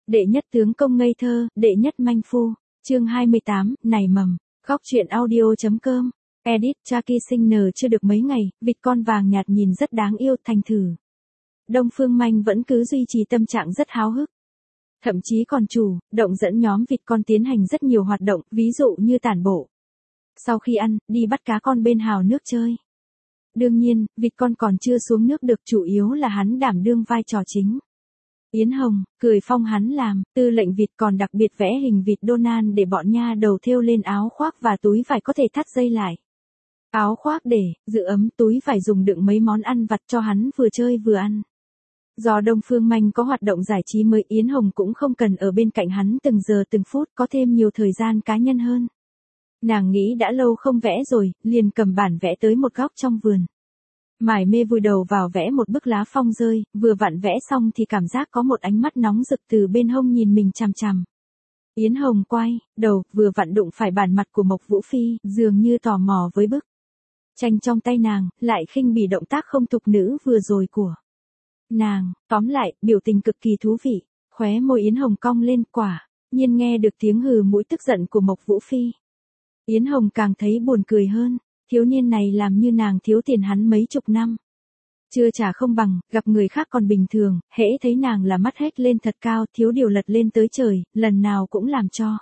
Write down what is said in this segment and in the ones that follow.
Đệ nhất tướng công ngây thơ, đệ nhất manh phu. Chương 28, nảy mầm. Góc truyện audio.com. Edit, cha Ki sinh nở chưa được mấy ngày, vịt con vàng nhạt nhìn rất đáng yêu, thành thử. Đông Phương Manh vẫn cứ duy trì tâm trạng rất háo hức. Thậm chí còn động dẫn nhóm vịt con tiến hành rất nhiều hoạt động, ví dụ như tản bộ. Sau khi ăn, đi bắt cá con bên hào nước chơi. Đương nhiên, vịt con còn chưa xuống nước được, chủ yếu là hắn đảm đương vai trò chính. Yến Hồng, cười phong hắn làm, tư lệnh vịt còn đặc biệt vẽ hình vịt Donald để bọn nha đầu thêu lên áo khoác và túi vải có thể thắt dây lại. Áo khoác để giữ ấm, túi vải dùng đựng mấy món ăn vặt cho hắn vừa chơi vừa ăn. Do Đông Phương Manh có hoạt động giải trí mới, Yến Hồng cũng không cần ở bên cạnh hắn từng giờ từng phút, có thêm nhiều thời gian cá nhân hơn. Nàng nghĩ đã lâu không vẽ rồi, liền cầm bản vẽ tới một góc trong vườn. Mải mê vùi đầu vào vẽ một bức lá phong rơi, vừa vặn vẽ xong thì cảm giác có một ánh mắt nóng rực từ bên hông nhìn mình chằm chằm. Yến Hồng quay đầu, vừa vặn đụng phải bản mặt của Mộc Vũ Phi, dường như tò mò với bức tranh trong tay nàng, lại khinh bỉ động tác không tục nữ vừa rồi của nàng. Tóm lại, biểu tình cực kỳ thú vị. Khóe môi Yến Hồng cong lên, quả nhiên nghe được tiếng hừ mũi tức giận của Mộc Vũ Phi. Yến Hồng càng thấy buồn cười hơn. Thiếu niên này làm như nàng thiếu tiền hắn mấy chục năm. Chưa trả không bằng, gặp người khác còn bình thường, hễ thấy nàng là mắt hết lên thật cao, thiếu điều lật lên tới trời, lần nào cũng làm cho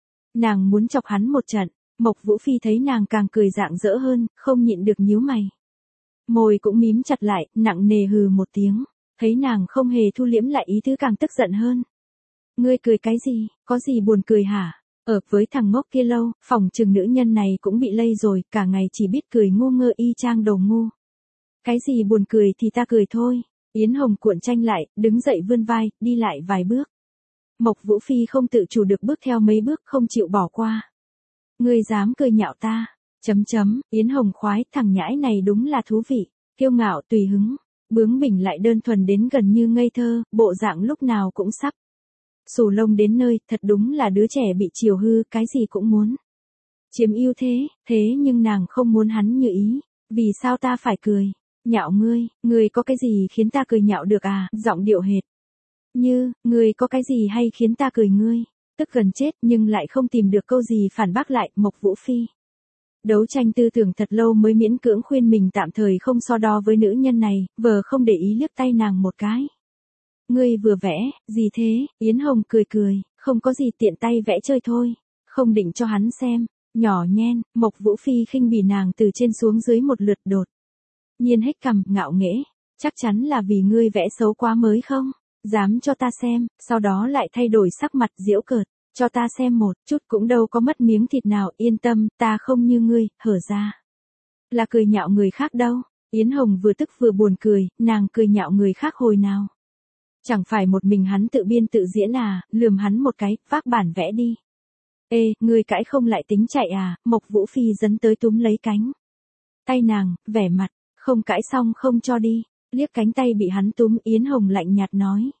nàng muốn chọc hắn một trận. Mộc Vũ Phi thấy nàng càng cười rạng rỡ hơn, không nhịn được nhíu mày. Môi cũng mím chặt lại, nặng nề hừ một tiếng. Thấy nàng không hề thu liễm lại ý tứ, càng tức giận hơn. Ngươi cười cái gì, có gì buồn cười hả? Ở với thằng ngốc kia lâu, phỏng chừng nữ nhân này cũng bị lây rồi, cả ngày chỉ biết cười ngu ngơ y chang đồ ngu. Cái gì buồn cười thì ta cười thôi. Yến Hồng cuộn tranh lại, đứng dậy vươn vai, đi lại vài bước. Mộc Vũ Phi không tự chủ được bước theo mấy bước, không chịu bỏ qua. Ngươi dám cười nhạo ta? Yến Hồng khoái, thằng nhãi này đúng là thú vị, kiêu ngạo tùy hứng, bướng bỉnh lại đơn thuần đến gần như ngây thơ, bộ dạng lúc nào cũng sắp xù lông đến nơi, thật đúng là đứa trẻ bị chiều hư, cái gì cũng muốn chiếm ưu thế nhưng nàng không muốn hắn như ý. Vì sao ta phải cười nhạo ngươi có cái gì khiến ta cười nhạo được à? Giọng điệu hệt như, ngươi có cái gì hay khiến ta cười ngươi? Tức gần chết nhưng lại không tìm được câu gì phản bác lại. Mộc Vũ Phi đấu tranh tư tưởng thật lâu mới miễn cưỡng khuyên mình tạm thời không so đo với nữ nhân này, vờ không để ý liếc tay nàng một cái. Ngươi vừa vẽ, gì thế? Yến Hồng cười, không có gì, tiện tay vẽ chơi thôi, không định cho hắn xem. Nhỏ nhen, Mộc Vũ Phi khinh bỉ nàng từ trên xuống dưới một lượt, đột nhiên hếch cằm, ngạo nghễ. Chắc chắn là vì ngươi vẽ xấu quá mới không? Dám cho ta xem, sau đó lại thay đổi sắc mặt giễu cợt. Cho ta xem một chút cũng đâu có mất miếng thịt nào, yên tâm, ta không như ngươi, hở ra là cười nhạo người khác đâu. Yến Hồng vừa tức vừa buồn cười, nàng cười nhạo người khác hồi nào? Chẳng phải một mình hắn tự biên tự diễn à? Lườm hắn một cái, vác bản vẽ đi. Ê, ngươi cãi không lại tính chạy à? Mộc Vũ Phi dấn tới túm lấy cánh tay nàng, vẻ mặt không cãi xong không cho đi. Liếc cánh tay bị hắn túm, Yến Hồng lạnh nhạt nói.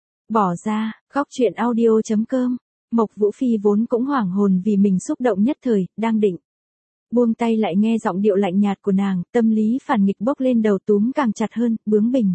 Bỏ ra. Góc truyện audio.com. Mộc Vũ Phi vốn cũng hoảng hồn vì mình xúc động nhất thời, đang định buông tay lại nghe giọng điệu lạnh nhạt của nàng, tâm lý phản nghịch bốc lên đầu, túm càng chặt hơn, bướng bỉnh.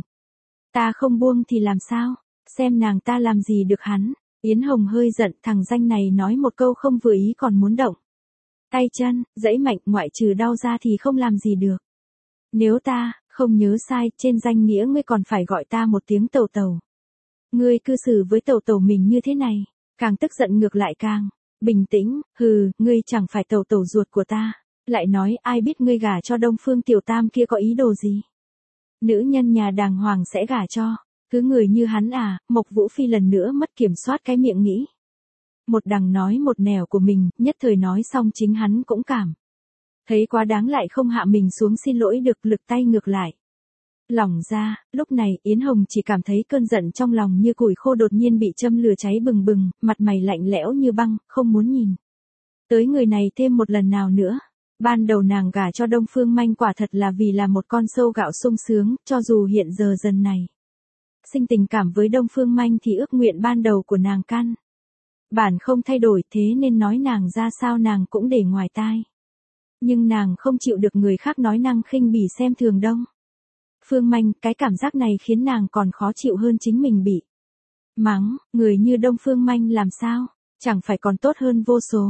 Ta không buông thì làm sao? Xem nàng ta làm gì được hắn? Yến Hồng hơi giận, thằng danh này nói một câu không vừa ý còn muốn động tay chân, giãy mạnh, ngoại trừ đau ra thì không làm gì được. Nếu ta không nhớ sai, trên danh nghĩa ngươi còn phải gọi ta một tiếng tẩu tẩu. Ngươi cư xử với tẩu tẩu mình như thế này, càng tức giận ngược lại càng bình tĩnh. Hừ, ngươi chẳng phải tẩu tẩu ruột của ta. Lại nói, ai biết ngươi gả cho Đông Phương Tiểu Tam kia có ý đồ gì? Nữ nhân nhà đàng hoàng sẽ gả cho cứ người như hắn à? Mộc Vũ Phi lần nữa mất kiểm soát cái miệng nghĩ một đằng nói một nẻo của mình, nhất thời nói xong chính hắn cũng cảm thấy quá đáng, lại không hạ mình xuống xin lỗi được, lực tay ngược lại lỏng ra. Lúc này Yến Hồng chỉ cảm thấy cơn giận trong lòng như củi khô đột nhiên bị châm lửa cháy bừng bừng, mặt mày lạnh lẽo như băng, không muốn nhìn tới người này thêm một lần nào nữa. Ban đầu nàng gả cho Đông Phương Manh quả thật là vì là một con sâu gạo sung sướng, cho dù hiện giờ dần này sinh tình cảm với Đông Phương Manh thì ước nguyện ban đầu của nàng căn bản không thay đổi, thế nên nói nàng ra sao nàng cũng để ngoài tai. Nhưng nàng không chịu được người khác nói năng khinh bỉ xem thường Đông Phương Manh, cái cảm giác này khiến nàng còn khó chịu hơn chính mình bị Mắng, người như Đông Phương Manh làm sao? Chẳng phải còn tốt hơn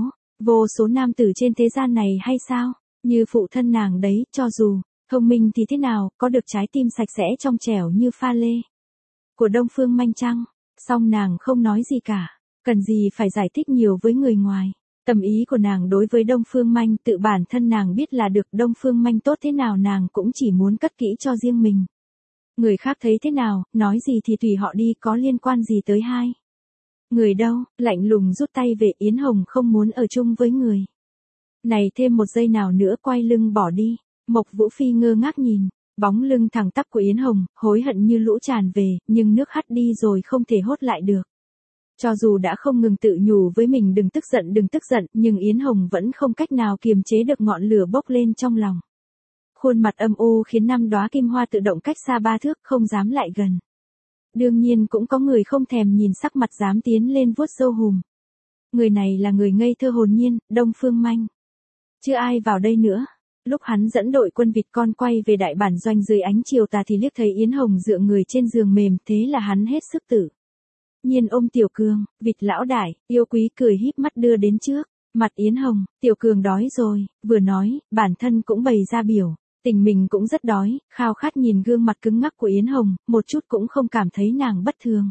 vô số nam tử trên thế gian này hay sao? Như phụ thân nàng đấy, cho dù thông minh thì thế nào, có được trái tim sạch sẽ trong trẻo như pha lê của Đông Phương Manh chăng? Song nàng không nói gì cả, cần gì phải giải thích nhiều với người ngoài. Tâm ý của nàng đối với Đông Phương Manh tự bản thân nàng biết là được, Đông Phương Manh tốt thế nào nàng cũng chỉ muốn cất kỹ cho riêng mình. Người khác thấy thế nào, nói gì thì tùy họ đi, có liên quan gì tới hai người đâu. Lạnh lùng rút tay về, Yến Hồng không muốn ở chung với người này thêm một giây nào nữa, quay lưng bỏ đi. Mộc Vũ Phi ngơ ngác nhìn bóng lưng thẳng tắp của Yến Hồng, hối hận như lũ tràn về, nhưng nước hắt đi rồi không thể hốt lại được. Cho dù đã không ngừng tự nhủ với mình đừng tức giận, nhưng Yến Hồng vẫn không cách nào kiềm chế được ngọn lửa bốc lên trong lòng. Khuôn mặt âm u khiến 5 đóa kim hoa tự động cách xa 3 thước, không dám lại gần. Đương nhiên cũng có người không thèm nhìn sắc mặt dám tiến lên vuốt râu hùm. Người này là người ngây thơ hồn nhiên, Đông Phương Manh. Chưa ai vào đây nữa. Lúc hắn dẫn đội quân vịt con quay về đại bản doanh dưới ánh chiều tà thì liếc thấy Yến Hồng dựa người trên giường mềm, thế là hắn hết sức tự nhiên ôm Tiểu Cường. Vịt lão đại, yêu quý cười híp mắt đưa đến trước mặt Yến Hồng. Tiểu Cường đói rồi, vừa nói, bản thân cũng bày ra biểu tình mình cũng rất đói, khao khát nhìn gương mặt cứng ngắc của Yến Hồng, một chút cũng không cảm thấy nàng bất thường.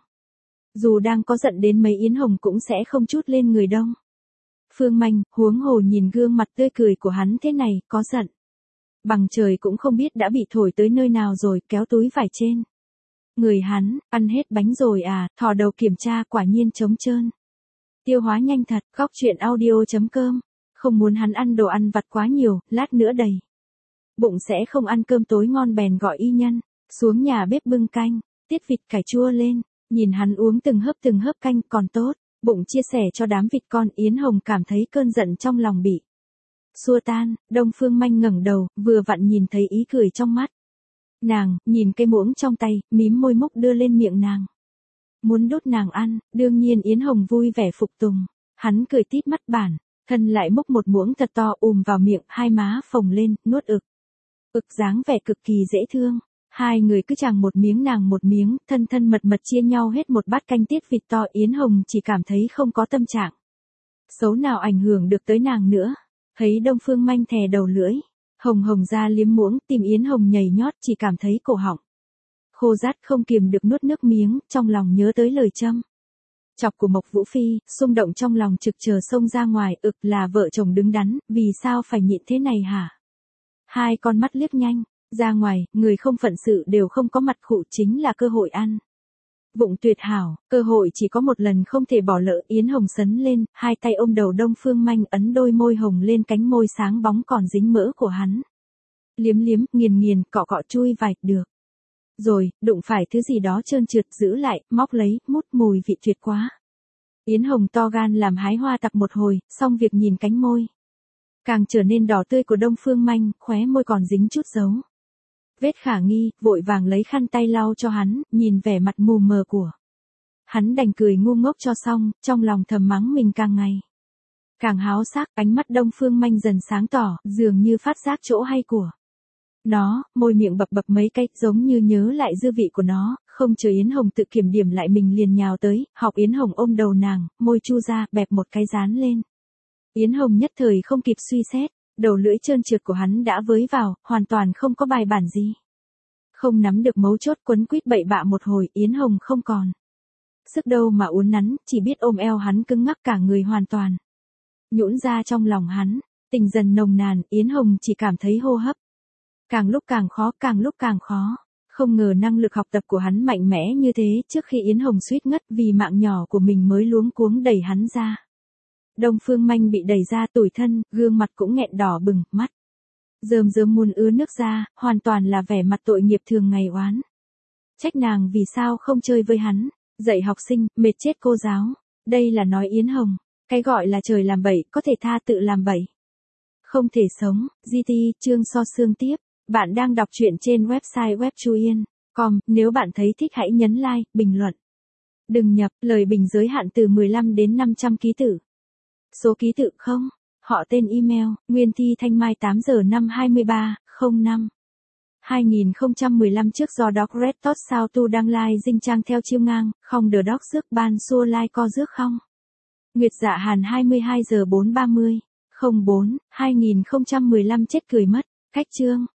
Dù đang có giận đến mấy Yến Hồng cũng sẽ không trút lên người Đông Phương Manh, huống hồ nhìn gương mặt tươi cười của hắn thế này, có giận bằng trời cũng không biết đã bị thổi tới nơi nào rồi, kéo túi vải trên người hắn, ăn hết bánh rồi à, thò đầu kiểm tra, quả nhiên trống trơn. Tiêu hóa nhanh thật. Góc truyện audio.com. Không muốn hắn ăn đồ ăn vặt quá nhiều, lát nữa đầy bụng sẽ không ăn cơm tối ngon, bèn gọi y nhân xuống nhà bếp bưng canh tiết vịt cải chua lên. Nhìn hắn uống từng hớp canh còn tốt, bụng chia sẻ cho đám vịt con, Yến Hồng cảm thấy cơn giận trong lòng bị xua tan. Đông Phương Manh ngẩng đầu, vừa vặn nhìn thấy ý cười trong mắt nàng, nhìn cây muỗng trong tay, mím môi múc đưa lên miệng nàng, muốn đút nàng ăn. Đương nhiên Yến Hồng vui vẻ phục tùng. Hắn cười tít mắt, bản thân lại múc một muỗng thật to vào miệng, hai má phồng lên, nuốt dáng vẻ cực kỳ dễ thương. Hai người cứ chàng một miếng nàng một miếng, thân mật chia nhau hết một bát canh tiết vịt to. Yến Hồng chỉ cảm thấy không có tâm trạng xấu nào ảnh hưởng được tới nàng nữa. Thấy Đông Phương Manh thè đầu lưỡi hồng ra liếm muỗng, tim Yến Hồng nhảy nhót, chỉ cảm thấy cổ họng khô rát không kiềm được nuốt nước miếng, trong lòng nhớ tới lời châm chọc của Mộc Vũ Phi, xung động trong lòng trực chờ xông ra ngoài. Là vợ chồng đứng đắn, vì sao phải nhịn thế này hả? Hai con mắt liếc nhanh ra ngoài, người không phận sự đều không có mặt khụ, chính là cơ hội ăn vụng tuyệt hảo, cơ hội chỉ có một lần, không thể bỏ lỡ. Yến Hồng sấn lên, hai tay ôm đầu Đông Phương Manh, ấn đôi môi hồng lên cánh môi sáng bóng còn dính mỡ của hắn. Liếm, nghiền, cọ chui vài, được rồi, đụng phải thứ gì đó trơn trượt, giữ lại, móc lấy, mút mùi vị tuyệt quá. Yến Hồng to gan làm hái hoa tặc một hồi, xong việc nhìn cánh môi càng trở nên đỏ tươi của Đông Phương Manh, khóe môi còn dính chút dấu vết khả nghi, vội vàng lấy khăn tay lau cho hắn. Nhìn vẻ mặt mù mờ của hắn đành cười ngu ngốc cho xong, trong lòng thầm mắng mình càng ngày càng háo sắc. Ánh mắt Đông Phương Manh dần sáng tỏ, dường như phát giác chỗ hay của nó, môi miệng bập mấy cái, giống như nhớ lại dư vị của nó. Không chờ Yến Hồng tự kiểm điểm lại, mình liền nhào tới, học Yến Hồng ôm đầu nàng, môi chu ra, bẹp một cái dán lên. Yến Hồng nhất thời không kịp suy xét, đầu lưỡi trơn trượt của hắn đã với vào, hoàn toàn không có bài bản gì. Không nắm được mấu chốt, quấn quýt bậy bạ một hồi, Yến Hồng không còn sức đâu mà uốn nắn, chỉ biết ôm eo hắn cứng ngắc, cả người hoàn toàn nhũn ra trong lòng hắn. Tình dần nồng nàn, Yến Hồng chỉ cảm thấy hô hấp càng lúc càng khó. Không ngờ năng lực học tập của hắn mạnh mẽ như thế. Trước khi Yến Hồng suýt ngất vì mạng nhỏ của mình mới luống cuống đẩy hắn ra. Đông Phương Manh bị đẩy ra, tủi thân, gương mặt cũng nghẹn đỏ bừng, mắt rơm muốn ứa nước ra, hoàn toàn là vẻ mặt tội nghiệp thường ngày oán trách nàng vì sao không chơi với hắn, dạy học sinh, mệt chết cô giáo. Đây là nói Yến Hồng, cái gọi là trời làm bậy, có thể tha, tự làm bậy không thể sống. GT, chương so xương tiếp. Bạn đang đọc truyện trên website webchuyen.com, nếu bạn thấy thích hãy nhấn like, bình luận. Đừng nhập, lời bình giới hạn từ 15 đến 500 ký tự. Số ký tự không, họ tên email, Nguyên Thi Thanh Mai 8 giờ 5 23, 05. 2015 trước do Doc Red Tot sao tu đăng lai dinh trang theo chiêu ngang, không đờ đóc rước ban xua lai co rước không. Nguyệt Dạ Hàn 22 giờ 4:30. 04, 2015 chết cười mất. Cách chương.